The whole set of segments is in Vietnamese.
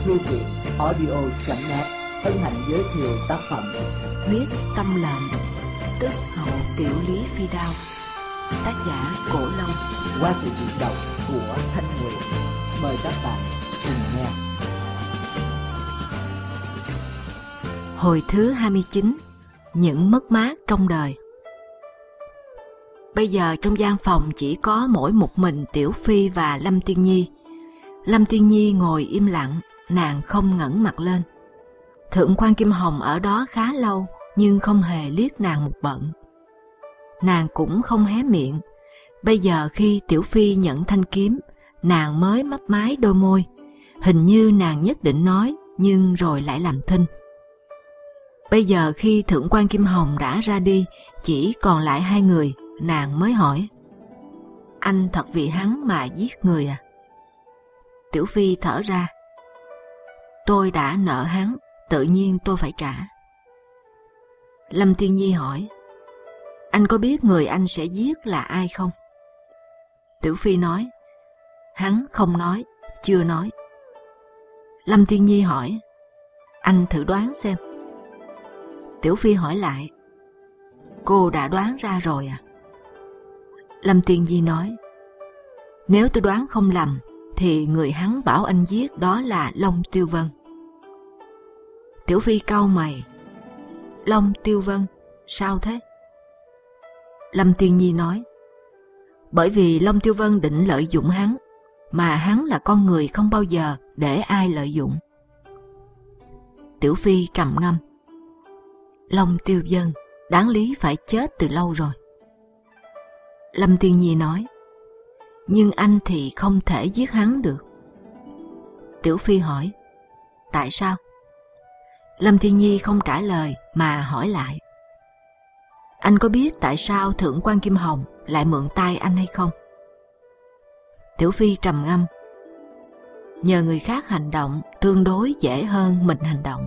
Thư viện audio.net hân hạnh giới thiệu tác phẩm Huyết Tâm Lệnh, tức Hậu Tiểu Lý Phi Đao, tác giả Cổ Long, qua sự diễn đọc của Thanh Nguyệt. Mời các bạn cùng nghe. Hồi thứ 29, những mất mát trong đời. Bây giờ trong gian phòng chỉ có mỗi một mình Tiểu Phi và Lâm Tiên Nhi. Lâm Tiên Nhi ngồi im lặng, nàng không ngẩng mặt lên. Thượng quan Kim Hồng ở đó khá lâu nhưng không hề liếc nàng một bận. Nàng cũng không hé miệng. Bây giờ khi Tiểu Phi nhận thanh kiếm, nàng mới mấp máy đôi môi. Hình như nàng nhất định nói nhưng rồi lại làm thinh. Bây giờ khi Thượng quan Kim Hồng đã ra đi, chỉ còn lại hai người, nàng mới hỏi: anh thật vì hắn mà giết người à? Tiểu Phi thở ra: tôi đã nợ hắn, tự nhiên tôi phải trả. Lâm Tiên Nhi hỏi: anh có biết người anh sẽ giết là ai không? Tiểu Phi nói: hắn không nói, chưa nói. Lâm Tiên Nhi hỏi: anh thử đoán xem. Tiểu Phi hỏi lại: cô đã đoán ra rồi à? Lâm Tiên Nhi nói: nếu tôi đoán không lầm thì người hắn bảo anh giết đó là Long Tiêu Vân. Tiểu Phi cau mày: Long Tiêu Vân, sao thế? Lâm Tiên Nhi nói: bởi vì Long Tiêu Vân định lợi dụng hắn, mà hắn là con người không bao giờ để ai lợi dụng. Tiểu Phi trầm ngâm: Long Tiêu Vân đáng lý phải chết từ lâu rồi. Lâm Tiên Nhi nói: nhưng anh thì không thể giết hắn được. Tiểu Phi hỏi: tại sao? Lâm Tiên Nhi không trả lời mà hỏi lại: anh có biết tại sao Thượng quan Kim Hồng lại mượn tay anh hay không? Tiểu Phi trầm ngâm: nhờ người khác hành động tương đối dễ hơn mình hành động.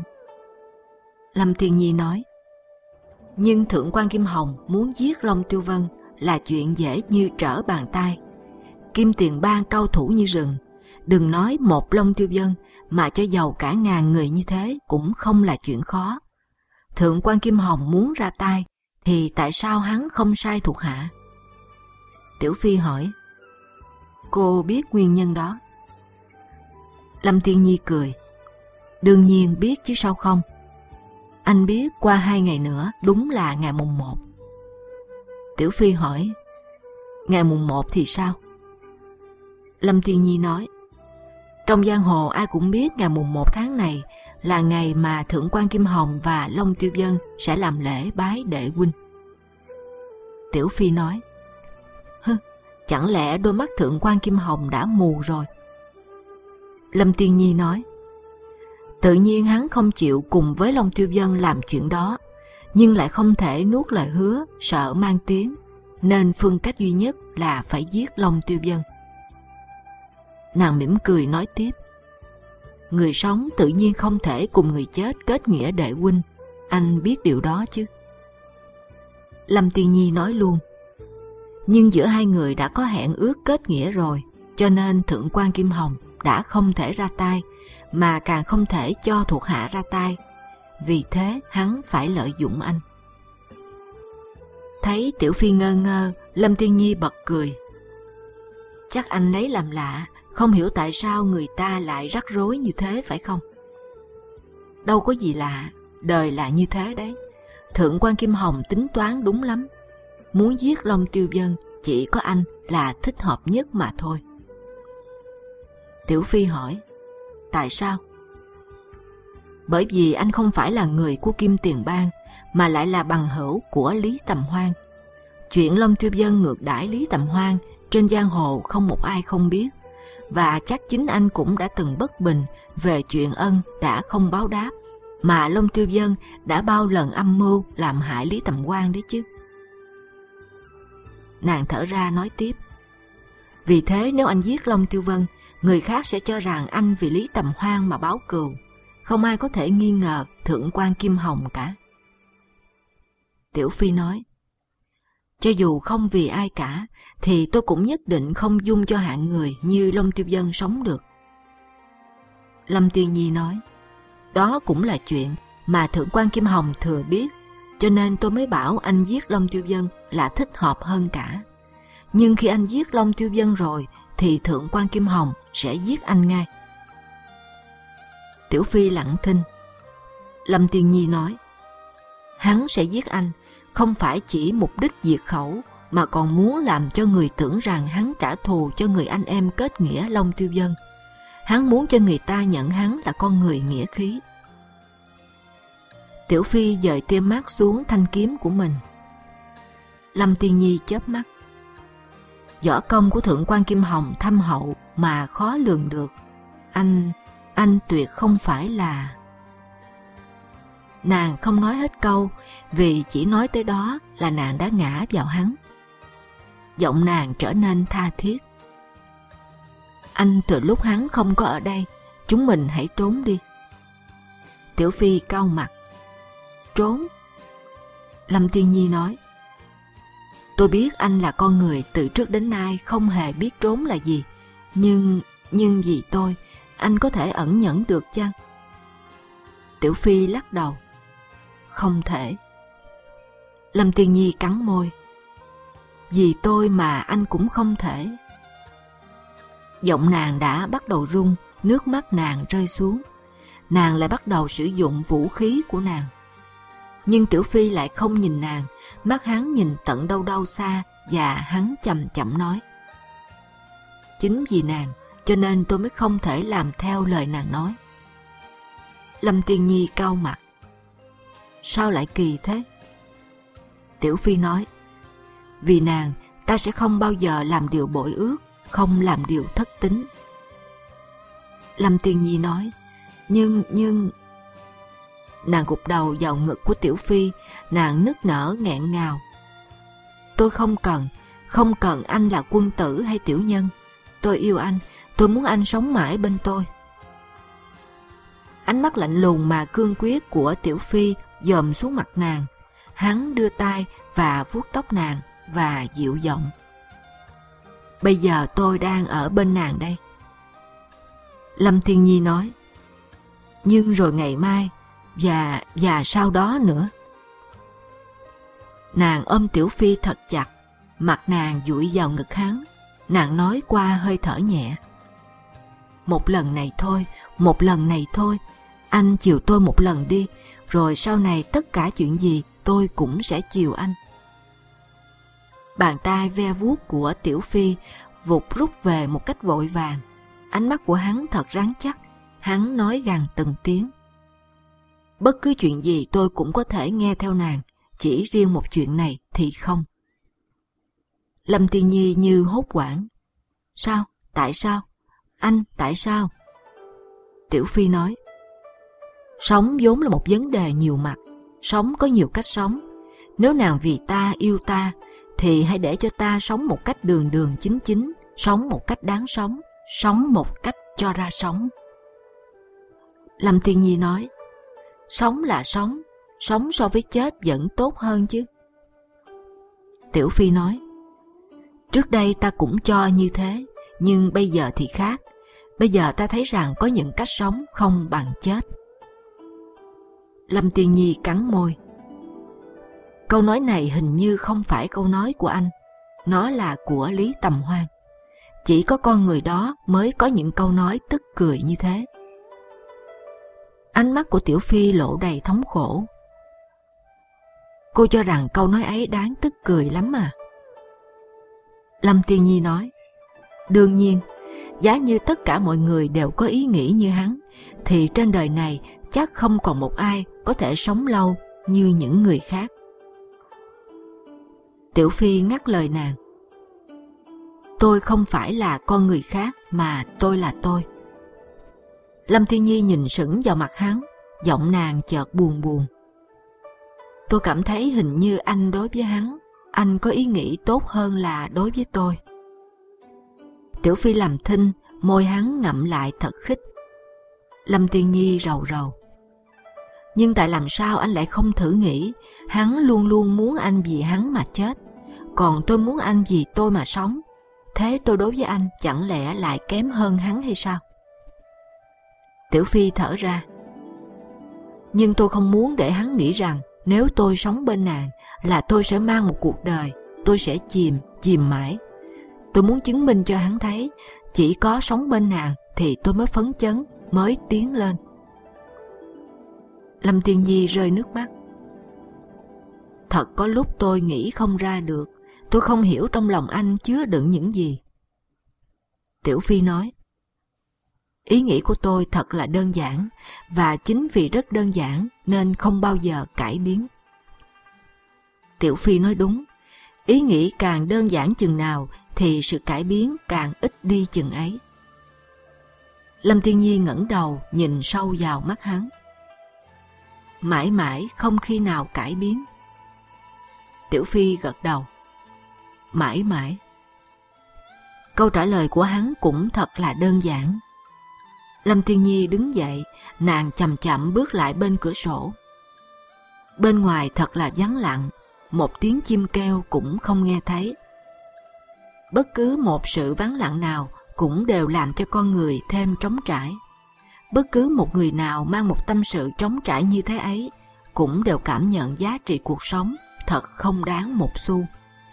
Lâm Tiên Nhi nói: nhưng Thượng quan Kim Hồng muốn giết Long Tiêu Vân là chuyện dễ như trở bàn tay. Kim Tiền Bang cao thủ như rừng, đừng nói một Long Tiêu Vân, mà cho dầu cả ngàn người như thế cũng không là chuyện khó. Thượng quan Kim Hồng muốn ra tay thì tại sao hắn không sai thuộc hạ? Tiểu Phi hỏi: cô biết nguyên nhân đó? Lâm Tiên Nhi cười: đương nhiên biết chứ sao không. Anh biết qua 2 ngày nữa đúng là ngày mùng 1. Tiểu Phi hỏi: ngày mùng 1 thì sao? Lâm Tiên Nhi nói: trong giang hồ ai cũng biết ngày mùng 1 tháng này là ngày mà Thượng quan Kim Hồng và Long Tiêu Vân sẽ làm lễ bái đệ huynh. Tiểu Phi nói: chẳng lẽ đôi mắt Thượng quan Kim Hồng đã mù rồi? Lâm Tiên Nhi nói: tự nhiên hắn không chịu cùng với Long Tiêu Vân làm chuyện đó, nhưng lại không thể nuốt lời hứa, sợ mang tiếng, nên phương cách duy nhất là phải giết Long Tiêu Vân. Nàng mỉm cười nói tiếp: người sống tự nhiên không thể cùng người chết kết nghĩa đệ huynh, anh biết điều đó chứ? Lâm Tiên Nhi nói luôn: nhưng giữa hai người đã có hẹn ước kết nghĩa rồi, cho nên Thượng quan Kim Hồng đã không thể ra tay, mà càng không thể cho thuộc hạ ra tay. Vì thế hắn phải lợi dụng anh. Thấy Tiểu Phi ngơ ngơ, Lâm Tiên Nhi bật cười: chắc anh lấy làm lạ, không hiểu tại sao người ta lại rắc rối như thế phải không? Đâu có gì lạ, đời là như thế đấy. Thượng quan Kim Hồng tính toán đúng lắm. Muốn giết Long Tiêu Vân chỉ có anh là thích hợp nhất mà thôi. Tiểu Phi hỏi: tại sao? Bởi vì anh không phải là người của Kim Tiền Bang, mà lại là bằng hữu của Lý Tầm Hoan. Chuyện Long Tiêu Vân ngược đãi Lý Tầm Hoan trên giang hồ không một ai không biết, và chắc chính anh cũng đã từng bất bình về chuyện ân đã không báo đáp, mà Long Tiêu Vân đã bao lần âm mưu làm hại Lý Tầm Hoan đấy chứ. Nàng thở ra nói tiếp: vì thế nếu anh giết Long Tiêu Vân, người khác sẽ cho rằng anh vì Lý Tầm Hoan mà báo cừu. Không ai có thể nghi ngờ Thượng quan Kim Hồng cả. Tiểu Phi nói: cho dù không vì ai cả, thì tôi cũng nhất định không dung cho hạng người như Long Tiêu Vân sống được. Lâm Tiên Nhi nói, đó cũng là chuyện mà Thượng quan Kim Hồng thừa biết, cho nên tôi mới bảo anh giết Long Tiêu Vân là thích hợp hơn cả. Nhưng khi anh giết Long Tiêu Vân rồi thì Thượng quan Kim Hồng sẽ giết anh ngay. Tiểu Phi lặng thinh. Lâm Tiên Nhi nói, hắn sẽ giết anh không phải chỉ mục đích diệt khẩu, mà còn muốn làm cho người tưởng rằng hắn trả thù cho người anh em kết nghĩa Long Tiêu Vân. Hắn muốn cho người ta nhận hắn là con người nghĩa khí. Tiểu Phi dời tia mắt xuống thanh kiếm của mình. Lâm Tiên Nhi chớp mắt. Võ công của Thượng quan Kim Hồng thâm hậu mà khó lường được. Anh tuyệt không phải là... Nàng không nói hết câu, vì chỉ nói tới đó là nàng đã ngã vào hắn. Giọng nàng trở nên tha thiết. Anh từ lúc hắn không có ở đây, chúng mình hãy trốn đi. Tiểu Phi cau mặt. Trốn? Lâm Tiên Nhi nói, tôi biết anh là con người từ trước đến nay không hề biết trốn là gì, nhưng vì tôi, anh có thể ẩn nhẫn được chăng? Tiểu Phi lắc đầu. Không thể. Lâm Tiên Nhi cắn môi. Vì tôi mà anh cũng không thể. Giọng nàng đã bắt đầu run, nước mắt nàng rơi xuống. Nàng lại bắt đầu sử dụng vũ khí của nàng. Nhưng Tiểu Phi lại không nhìn nàng, mắt hắn nhìn tận đâu đâu xa, và hắn chậm chậm nói, chính vì nàng cho nên tôi mới không thể làm theo lời nàng nói. Lâm Tiên Nhi cau mặt. Sao lại kỳ thế? Tiểu Phi nói, vì nàng ta sẽ không bao giờ làm điều bội ước, không làm điều thất tín. Lâm Tiên Nhi nói, nhưng... Nàng gục đầu vào ngực của Tiểu Phi, nàng nức nở nghẹn ngào. Tôi không cần anh là quân tử hay tiểu nhân. Tôi yêu anh, tôi muốn anh sống mãi bên tôi. Ánh mắt lạnh lùng mà cương quyết của Tiểu Phi dòm xuống mặt nàng. Hắn đưa tay và vuốt tóc nàng và dịu giọng. Bây giờ tôi đang ở bên nàng đây. Lâm Tiên Nhi nói, nhưng rồi ngày mai và sau đó nữa. Nàng ôm Tiểu Phi thật chặt, mặt nàng dụi vào ngực hắn. Nàng nói qua hơi thở nhẹ, một lần này thôi, anh chiều tôi một lần đi, rồi sau này tất cả chuyện gì tôi cũng sẽ chiều anh. Bàn tay ve vuốt của Tiểu Phi vụt rút về một cách vội vàng. Ánh mắt của hắn thật rắn chắc. Hắn nói gằn từng tiếng, bất cứ chuyện gì tôi cũng có thể nghe theo nàng, chỉ riêng một chuyện này thì không. Lâm Tiên Nhi như hốt hoảng. Sao? Tại sao? Anh, tại sao? Tiểu Phi nói, sống vốn là một vấn đề nhiều mặt. Sống có nhiều cách sống. Nếu nàng vì ta yêu ta, thì hãy để cho ta sống một cách đường đường chính chính, sống một cách đáng sống, sống một cách cho ra sống. Lâm Tiên Nhi nói, sống là sống, sống so với chết vẫn tốt hơn chứ. Tiểu Phi nói, trước đây ta cũng cho như thế, nhưng bây giờ thì khác. Bây giờ ta thấy rằng có những cách sống không bằng chết. Lâm Tiên Nhi cắn môi. Câu nói này hình như không phải câu nói của anh. Nó là của Lý Tầm Hoan. Chỉ có con người đó mới có những câu nói tức cười như thế. Ánh mắt của Tiểu Phi lộ đầy thống khổ. Cô cho rằng câu nói ấy đáng tức cười lắm à? Lâm Tiên Nhi nói, đương nhiên, giá như tất cả mọi người đều có ý nghĩ như hắn, thì trên đời này chắc không còn một ai có thể sống lâu như những người khác. Tiểu Phi ngắt lời nàng. Tôi không phải là con người khác, mà tôi là tôi. Lâm Tiên Nhi nhìn sững vào mặt hắn, giọng nàng chợt buồn buồn. Tôi cảm thấy hình như anh đối với hắn, anh có ý nghĩ tốt hơn là đối với tôi. Tiểu Phi làm thinh, môi hắn ngậm lại thật khích. Lâm Tiên Nhi rầu rầu. Nhưng tại làm sao anh lại không thử nghĩ, hắn luôn luôn muốn anh vì hắn mà chết, còn tôi muốn anh vì tôi mà sống. Thế tôi đối với anh chẳng lẽ lại kém hơn hắn hay sao? Tiểu Phi thở ra. Nhưng tôi không muốn để hắn nghĩ rằng nếu tôi sống bên nàng là tôi sẽ mang một cuộc đời, tôi sẽ chìm mãi. Tôi muốn chứng minh cho hắn thấy chỉ có sống bên nàng thì tôi mới phấn chấn, mới tiến lên. Lâm Tiên Nhi rơi nước mắt. Thật có lúc tôi nghĩ không ra được, tôi không hiểu trong lòng anh chứa đựng những gì. Tiểu Phi nói, ý nghĩ của tôi thật là đơn giản, và chính vì rất đơn giản nên không bao giờ cải biến. Tiểu Phi nói đúng, ý nghĩ càng đơn giản chừng nào thì sự cải biến càng ít đi chừng ấy. Lâm Tiên Nhi ngẩng đầu nhìn sâu vào mắt hắn. Mãi mãi không khi nào cải biến. Tiểu Phi gật đầu. Mãi mãi. Câu trả lời của hắn cũng thật là đơn giản. Lâm Tiên Nhi đứng dậy, nàng chậm chậm bước lại bên cửa sổ. Bên ngoài thật là vắng lặng, một tiếng chim kêu cũng không nghe thấy. Bất cứ một sự vắng lặng nào cũng đều làm cho con người thêm trống trải. Bất cứ một người nào mang một tâm sự trống trải như thế ấy cũng đều cảm nhận giá trị cuộc sống thật không đáng một xu.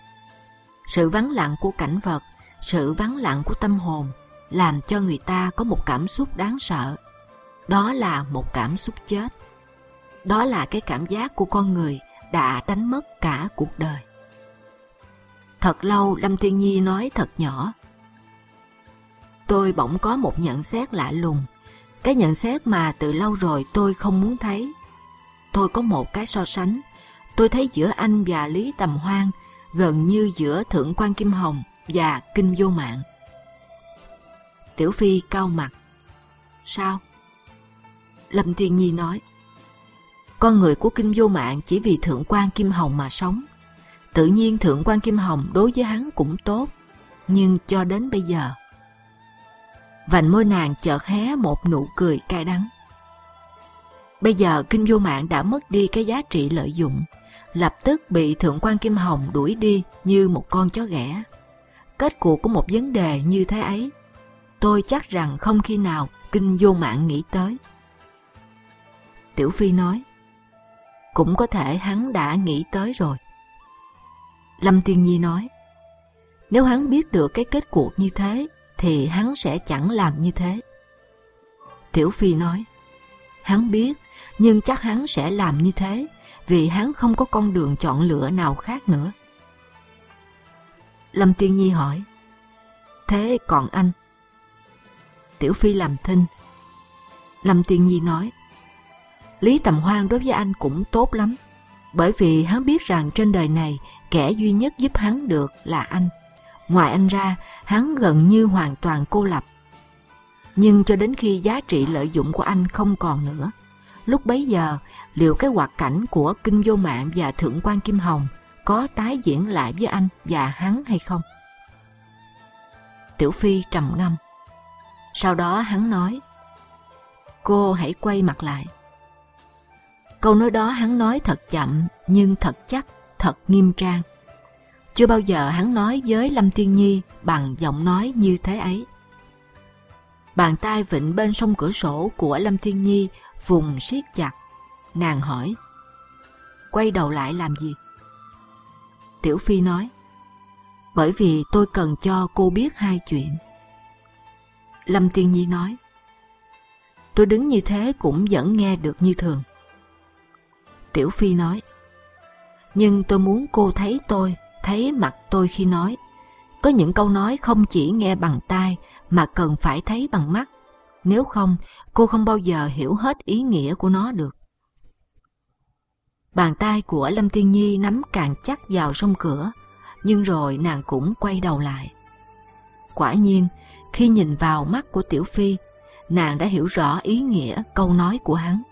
Sự vắng lặng của cảnh vật, sự vắng lặng của tâm hồn làm cho người ta có một cảm xúc đáng sợ. Đó là một cảm xúc chết. Đó là cái cảm giác của con người đã đánh mất cả cuộc đời. Thật lâu Lâm Tiên Nhi nói thật nhỏ. Tôi bỗng có một nhận xét lạ lùng. Cái nhận xét mà từ lâu rồi tôi không muốn thấy. Tôi có một cái so sánh. Tôi thấy giữa anh và Lý Tầm Hoan gần như giữa Thượng quan Kim Hồng và Kinh Vô Mạng. Tiểu Phi cau mặt. Sao? Lâm Tiên Nhi nói. Con người của Kinh Vô Mạng chỉ vì Thượng quan Kim Hồng mà sống. Tự nhiên Thượng quan Kim Hồng đối với hắn cũng tốt, nhưng cho đến bây giờ. Vành môi nàng chợt hé một nụ cười cay đắng. Bây giờ Kinh Vô Mạng đã mất đi cái giá trị lợi dụng, lập tức bị Thượng quan Kim Hồng đuổi đi như một con chó ghẻ. Kết cuộc của một vấn đề như thế ấy, tôi chắc rằng không khi nào Kinh Vô Mạng nghĩ tới. Tiểu Phi nói, cũng có thể hắn đã nghĩ tới rồi. Lâm Tiên Nhi nói, nếu hắn biết được cái kết cuộc như thế thì hắn sẽ chẳng làm như thế. Tiểu Phi nói, hắn biết, nhưng chắc hắn sẽ làm như thế vì hắn không có con đường chọn lựa nào khác nữa. Lâm Tiên Nhi hỏi, thế còn anh? Tiểu Phi làm thinh. Lâm Tiên Nhi nói, Lý Tầm Hoan đối với anh cũng tốt lắm, bởi vì hắn biết rằng trên đời này kẻ duy nhất giúp hắn được là anh. Ngoài anh ra, hắn gần như hoàn toàn cô lập. Nhưng cho đến khi giá trị lợi dụng của anh không còn nữa, lúc bấy giờ liệu cái hoạt cảnh của Kinh Vô Mạng và Thượng quan Kim Hồng có tái diễn lại với anh và hắn hay không? Tiểu Phi trầm ngâm. Sau đó hắn nói, cô hãy quay mặt lại. Câu nói đó hắn nói thật chậm nhưng thật chắc, thật nghiêm trang. Chưa bao giờ hắn nói với Lâm Tiên Nhi bằng giọng nói như thế ấy. Bàn tay vịn bên song cửa sổ của Lâm Tiên Nhi vùng siết chặt. Nàng hỏi, quay đầu lại làm gì? Tiểu Phi nói, bởi vì tôi cần cho cô biết hai chuyện. Lâm Tiên Nhi nói, tôi đứng như thế cũng vẫn nghe được như thường. Tiểu Phi nói, nhưng tôi muốn cô thấy tôi, thấy mặt tôi khi nói. Có những câu nói không chỉ nghe bằng tai mà cần phải thấy bằng mắt. Nếu không, cô không bao giờ hiểu hết ý nghĩa của nó được. Bàn tay của Lâm Tiên Nhi nắm càng chắc vào song cửa, nhưng rồi nàng cũng quay đầu lại. Quả nhiên, khi nhìn vào mắt của Tiểu Phi, nàng đã hiểu rõ ý nghĩa câu nói của hắn.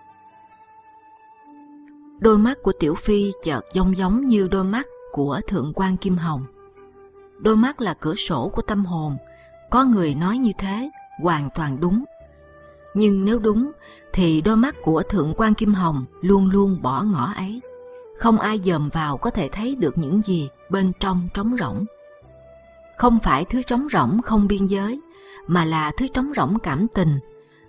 Đôi mắt của Tiểu Phi chợt giống như đôi mắt của Thượng quan Kim Hồng. Đôi mắt là cửa sổ của tâm hồn. Có người nói như thế, hoàn toàn đúng. Nhưng nếu đúng, thì đôi mắt của Thượng quan Kim Hồng luôn luôn bỏ ngỏ ấy. Không ai dòm vào có thể thấy được những gì bên trong trống rỗng. Không phải thứ trống rỗng không biên giới, mà là thứ trống rỗng cảm tình,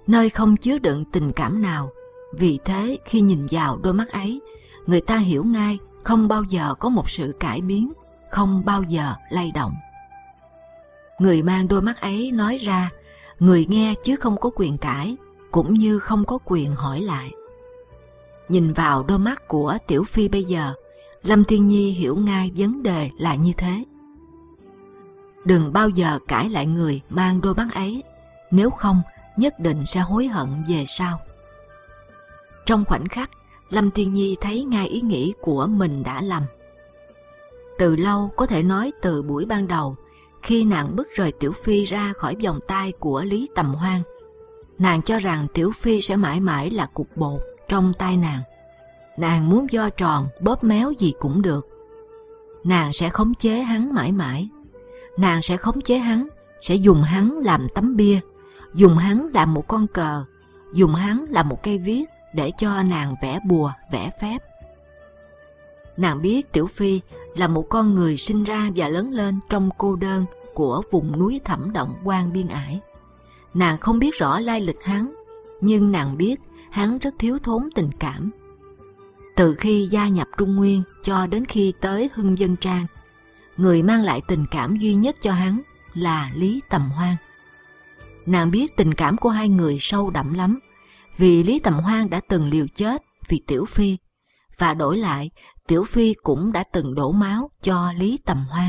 nơi không chứa đựng tình cảm nào. Vì thế khi nhìn vào đôi mắt ấy, người ta hiểu ngay không bao giờ có một sự cải biến, không bao giờ lay động. Người mang đôi mắt ấy nói ra, người nghe chứ không có quyền cãi, cũng như không có quyền hỏi lại. Nhìn vào đôi mắt của Tiểu Phi bây giờ, Lâm Thiên Nhi hiểu ngay vấn đề là như thế. Đừng bao giờ cãi lại người mang đôi mắt ấy, nếu không nhất định sẽ hối hận về sau. Trong khoảnh khắc, Lâm Thiên Nhi thấy ngay ý nghĩ của mình đã lầm. Từ lâu, có thể nói từ buổi ban đầu, khi nàng bước rời Tiểu Phi ra khỏi vòng tay của Lý Tầm Hoan, nàng cho rằng Tiểu Phi sẽ mãi mãi là cục bột trong tay nàng. Nàng muốn vo tròn, bóp méo gì cũng được. Nàng sẽ khống chế hắn mãi mãi. Nàng sẽ khống chế hắn, sẽ dùng hắn làm tấm bia, dùng hắn làm một con cờ, dùng hắn làm một cây viết để cho nàng vẽ bùa, vẽ phép. Nàng biết Tiểu Phi là một con người sinh ra và lớn lên trong cô đơn của vùng núi thẳm động quan biên ải. Nàng không biết rõ lai lịch hắn, nhưng nàng biết hắn rất thiếu thốn tình cảm. Từ khi gia nhập Trung Nguyên cho đến khi tới Hưng Vân Trang, người mang lại tình cảm duy nhất cho hắn là Lý Tầm Hoan. Nàng biết tình cảm của hai người sâu đậm lắm, vì Lý Tầm Hoan đã từng liều chết vì Tiểu Phi, và đổi lại Tiểu Phi cũng đã từng đổ máu cho Lý Tầm Hoan.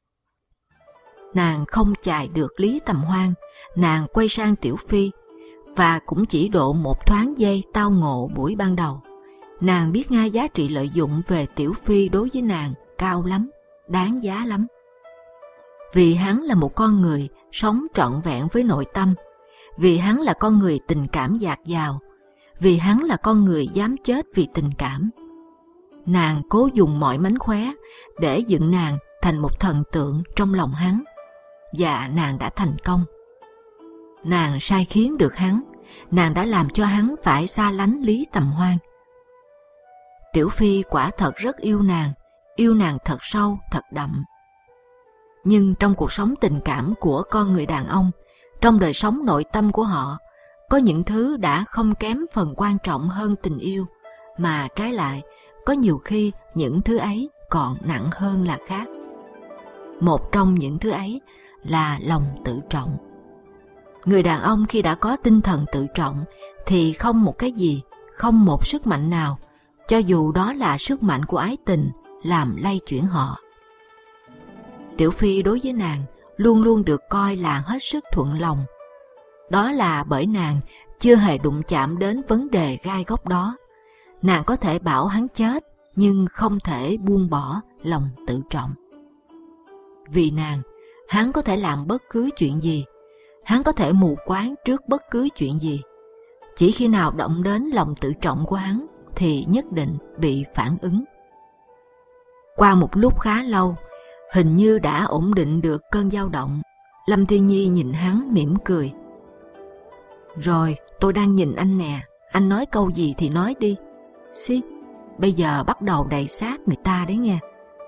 Nàng không chài được Lý Tầm Hoan, nàng quay sang Tiểu Phi, và cũng chỉ độ một thoáng giây tao ngộ buổi ban đầu. Nàng biết ngay giá trị lợi dụng về Tiểu Phi đối với nàng cao lắm, đáng giá lắm. Vì hắn là một con người sống trọn vẹn với nội tâm, vì hắn là con người tình cảm dạt dào, vì hắn là con người dám chết vì tình cảm. Nàng cố dùng mọi mánh khóe để dựng nàng thành một thần tượng trong lòng hắn, và nàng đã thành công. Nàng sai khiến được hắn, nàng đã làm cho hắn phải xa lánh Lý Tầm Hoan. Tiểu Phi quả thật rất yêu nàng thật sâu, thật đậm. Nhưng trong cuộc sống tình cảm của con người đàn ông, trong đời sống nội tâm của họ, có những thứ đã không kém phần quan trọng hơn tình yêu, mà trái lại, có nhiều khi những thứ ấy còn nặng hơn là khác. Một trong những thứ ấy là lòng tự trọng. Người đàn ông khi đã có tinh thần tự trọng thì không một cái gì, không một sức mạnh nào, cho dù đó là sức mạnh của ái tình, làm lay chuyển họ. Tiểu Phi đối với nàng luôn luôn được coi là hết sức thuận lòng. Đó là bởi nàng chưa hề đụng chạm đến vấn đề gai góc đó. Nàng có thể bảo hắn chết, nhưng không thể buông bỏ lòng tự trọng. Vì nàng, hắn có thể làm bất cứ chuyện gì, hắn có thể mù quáng trước bất cứ chuyện gì. Chỉ khi nào động đến lòng tự trọng của hắn thì nhất định bị phản ứng. Qua một lúc khá lâu, hình như đã ổn định được cơn dao động, Lâm Thiên Nhi nhìn hắn mỉm cười. Rồi, tôi đang nhìn anh nè, anh nói câu gì thì nói đi. Xí, bây giờ bắt đầu đầy xác người ta đấy nghe.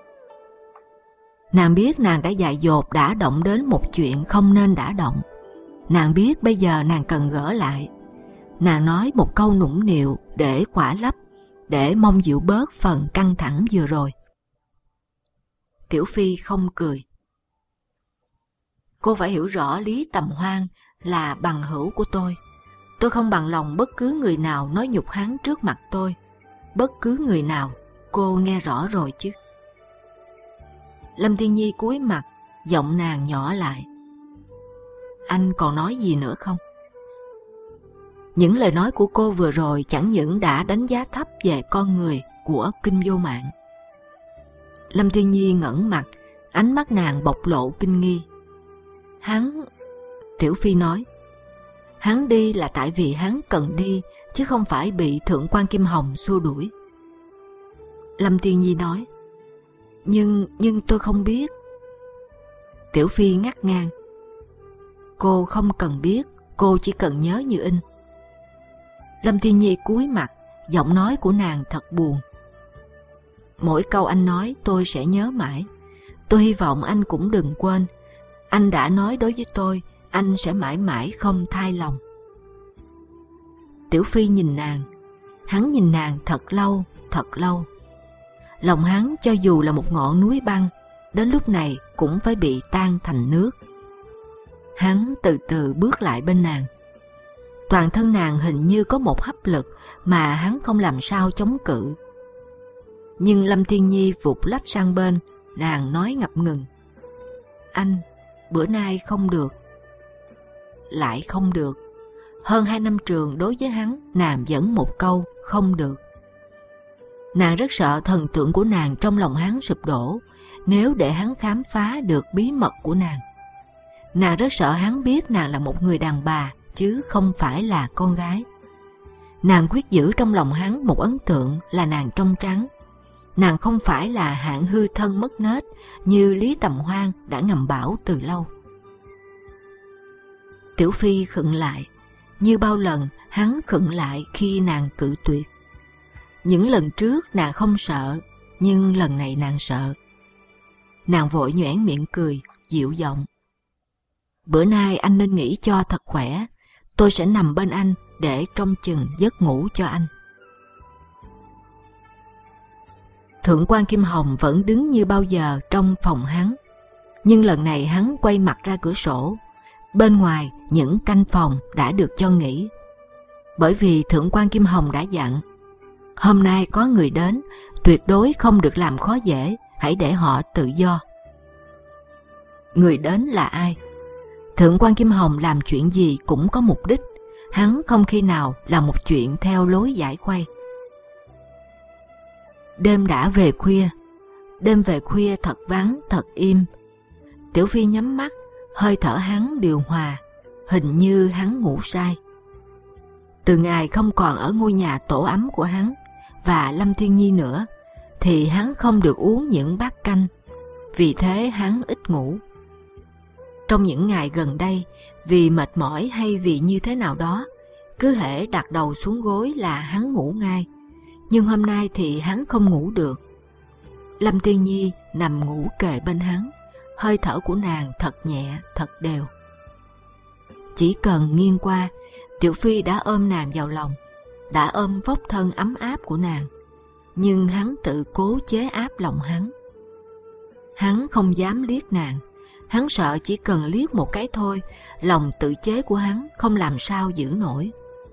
Nàng biết nàng đã dại dột đã động đến một chuyện không nên đã động. Nàng biết bây giờ nàng cần gỡ lại. Nàng nói một câu nũng nịu để khỏa lấp, để mong dịu bớt phần căng thẳng vừa rồi. Tiểu Phi không cười. Cô phải hiểu rõ Lý Tầm Hoan là bằng hữu của tôi. Tôi không bằng lòng bất cứ người nào nói nhục hắn trước mặt tôi. Bất cứ người nào, cô nghe rõ rồi chứ. Lâm Thiên Nhi cúi mặt, giọng nàng nhỏ lại. Anh còn nói gì nữa không? Những lời nói của cô vừa rồi chẳng những đã đánh giá thấp về con người của Kinh Vô Mạng. Lâm Thiên Nhi ngẩng mặt, ánh mắt nàng bộc lộ kinh nghi. Hắn... Tiểu Phi nói. Hắn đi là tại vì hắn cần đi, chứ không phải bị Thượng quan Kim Hồng xua đuổi. Lâm Thiên Nhi nói. Nhưng tôi không biết. Tiểu Phi ngắt ngang. Cô không cần biết, cô chỉ cần nhớ như in. Lâm Thiên Nhi cúi mặt, giọng nói của nàng thật buồn. Mỗi câu anh nói tôi sẽ nhớ mãi. Tôi hy vọng anh cũng đừng quên. Anh đã nói đối với tôi, anh sẽ mãi mãi không thay lòng. Tiểu Phi nhìn nàng. Hắn nhìn nàng thật lâu, thật lâu. Lòng hắn cho dù là một ngọn núi băng, đến lúc này cũng phải bị tan thành nước. Hắn từ từ bước lại bên nàng. Toàn thân nàng hình như có một hấp lực mà hắn không làm sao chống cự. Nhưng Lâm Tiên Nhi vụt lách sang bên, nàng nói ngập ngừng: "Anh, bữa nay không được." Lại không được. Hơn 2 năm trường đối với hắn, nàng vẫn một câu không được. Nàng rất sợ thần tượng của nàng trong lòng hắn sụp đổ nếu để hắn khám phá được bí mật của nàng. Nàng rất sợ hắn biết nàng là một người đàn bà chứ không phải là con gái. Nàng quyết giữ trong lòng hắn một ấn tượng là nàng trong trắng. Nàng không phải là hạng hư thân mất nết như Lý Tầm Hoan đã ngầm bảo từ lâu. Tiểu Phi khựng lại, như bao lần hắn khựng lại khi nàng cự tuyệt. Những lần trước nàng không sợ, nhưng lần này nàng sợ. Nàng vội nhoẻn miệng cười, dịu giọng: "Bữa nay anh nên nghỉ cho thật khỏe, tôi sẽ nằm bên anh để trông chừng giấc ngủ cho anh." Thượng quan Kim Hồng vẫn đứng như bao giờ trong phòng hắn, nhưng lần này hắn quay mặt ra cửa sổ. Bên ngoài những canh phòng đã được cho nghỉ, bởi vì Thượng quan Kim Hồng đã dặn: "Hôm nay có người đến, tuyệt đối không được làm khó dễ, hãy để họ tự do." Người đến là ai? Thượng quan Kim Hồng làm chuyện gì cũng có mục đích, hắn không khi nào làm một chuyện theo lối giải khuây. Đêm đã về khuya, đêm về khuya thật vắng, thật im. Tiểu Phi nhắm mắt, hơi thở hắn điều hòa, hình như hắn ngủ say. Từ ngày không còn ở ngôi nhà tổ ấm của hắn và Lâm Thiên Nhi nữa, thì hắn không được uống những bát canh, vì thế hắn ít ngủ. Trong những ngày gần đây, vì mệt mỏi hay vì như thế nào đó, cứ hễ đặt đầu xuống gối là hắn ngủ ngay. Nhưng hôm nay thì hắn không ngủ được. Lâm Tiên Nhi nằm ngủ kề bên hắn, hơi thở của nàng thật nhẹ, thật đều. Chỉ cần nghiêng qua, Tiểu Phi đã ôm nàng vào lòng, đã ôm vóc thân ấm áp của nàng. Nhưng hắn tự cố chế áp lòng hắn. Hắn không dám liếc nàng, hắn sợ chỉ cần liếc một cái thôi, lòng tự chế của hắn không làm sao giữ nổi.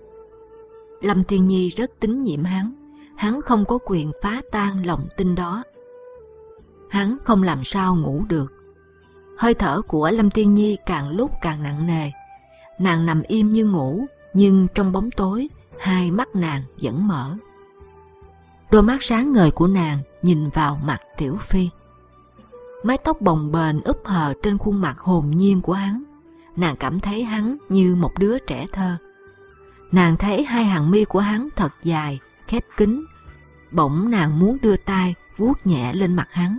Lâm Tiên Nhi rất tín nhiệm hắn không có quyền phá tan lòng tin đó. Hắn không làm sao ngủ được. Hơi thở của Lâm Tiên Nhi càng lúc càng nặng nề. Nàng nằm im như ngủ, nhưng trong bóng tối, hai mắt nàng vẫn mở. Đôi mắt sáng ngời của nàng nhìn vào mặt Tiểu Phi. Mái tóc bồng bềnh úp hờ trên khuôn mặt hồn nhiên của hắn. Nàng cảm thấy hắn như một đứa trẻ thơ. Nàng thấy hai hàng mi của hắn thật dài, khép kín. Bỗng nàng muốn đưa tay vuốt nhẹ lên mặt hắn.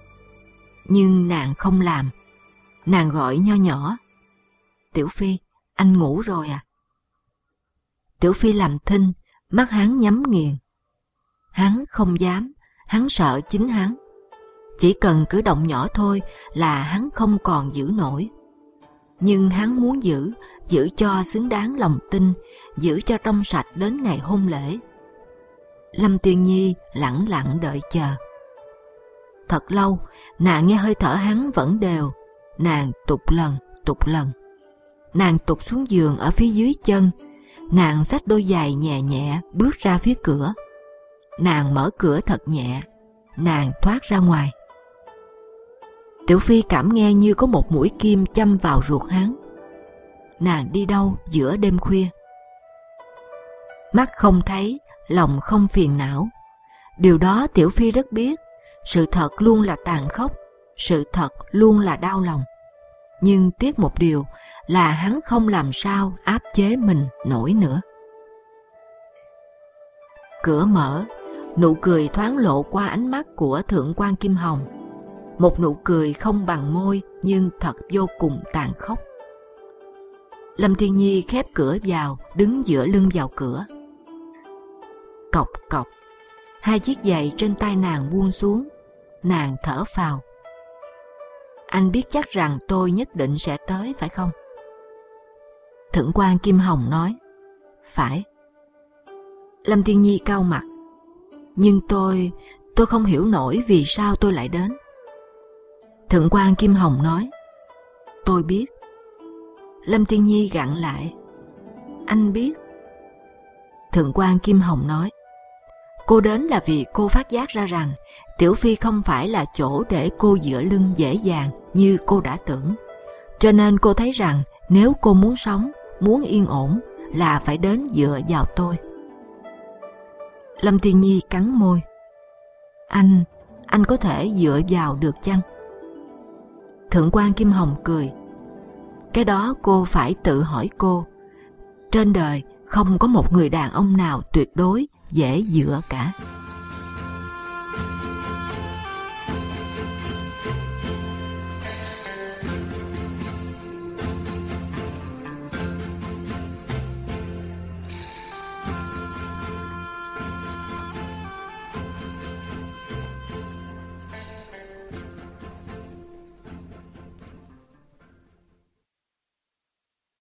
Nhưng nàng không làm. Nàng gọi nho nhỏ: "Tiểu Phi, anh ngủ rồi à?" Tiểu Phi làm thinh, mắt hắn nhắm nghiền. Hắn không dám, hắn sợ chính hắn. Chỉ cần cử động nhỏ thôi là hắn không còn giữ nổi. Nhưng hắn muốn giữ cho xứng đáng lòng tin, giữ cho trong sạch đến ngày hôn lễ. Lâm Tiên Nhi lẳng lặng đợi chờ. Thật lâu, nàng nghe hơi thở hắn vẫn đều. Nàng tụt lần. Nàng tụt xuống giường ở phía dưới chân. Nàng xách đôi giày nhẹ nhẹ bước ra phía cửa. Nàng mở cửa thật nhẹ. Nàng thoát ra ngoài. Tiểu Phi cảm nghe như có một mũi kim châm vào ruột hắn. Nàng đi đâu giữa đêm khuya? Mắt không thấy, lòng không phiền não. Điều đó Tiểu Phi rất biết. Sự thật luôn là tàn khốc, sự thật luôn là đau lòng. Nhưng tiếc một điều là hắn không làm sao áp chế mình nổi nữa. Cửa mở, nụ cười thoáng lộ qua ánh mắt của Thượng quan Kim Hồng. Một nụ cười không bằng môi nhưng thật vô cùng tàn khốc. Lâm Thiên Nhi khép cửa vào, đứng dựa lưng vào cửa. Cộc cộc, hai chiếc giày trên tay nàng buông xuống. Nàng thở phào. Anh biết chắc rằng tôi nhất định sẽ tới, phải không? Thượng quan Kim Hồng nói. Phải. Lâm Tiên Nhi cau mặt. Nhưng tôi không hiểu nổi vì sao tôi lại đến. Thượng quan Kim Hồng nói. Tôi biết. Lâm Tiên Nhi gặn lại. Anh biết. Thượng quan Kim Hồng nói. Cô đến là vì cô phát giác ra rằng Tiểu Phi không phải là chỗ để cô dựa lưng dễ dàng như cô đã tưởng. Cho nên cô thấy rằng nếu cô muốn sống, muốn yên ổn là phải đến dựa vào tôi. Lâm Tiên Nhi cắn môi. Anh có thể dựa vào được chăng? Thượng quan Kim Hồng cười. Cái đó cô phải tự hỏi cô. Trên đời không có một người đàn ông nào tuyệt đối dễ dựa cả.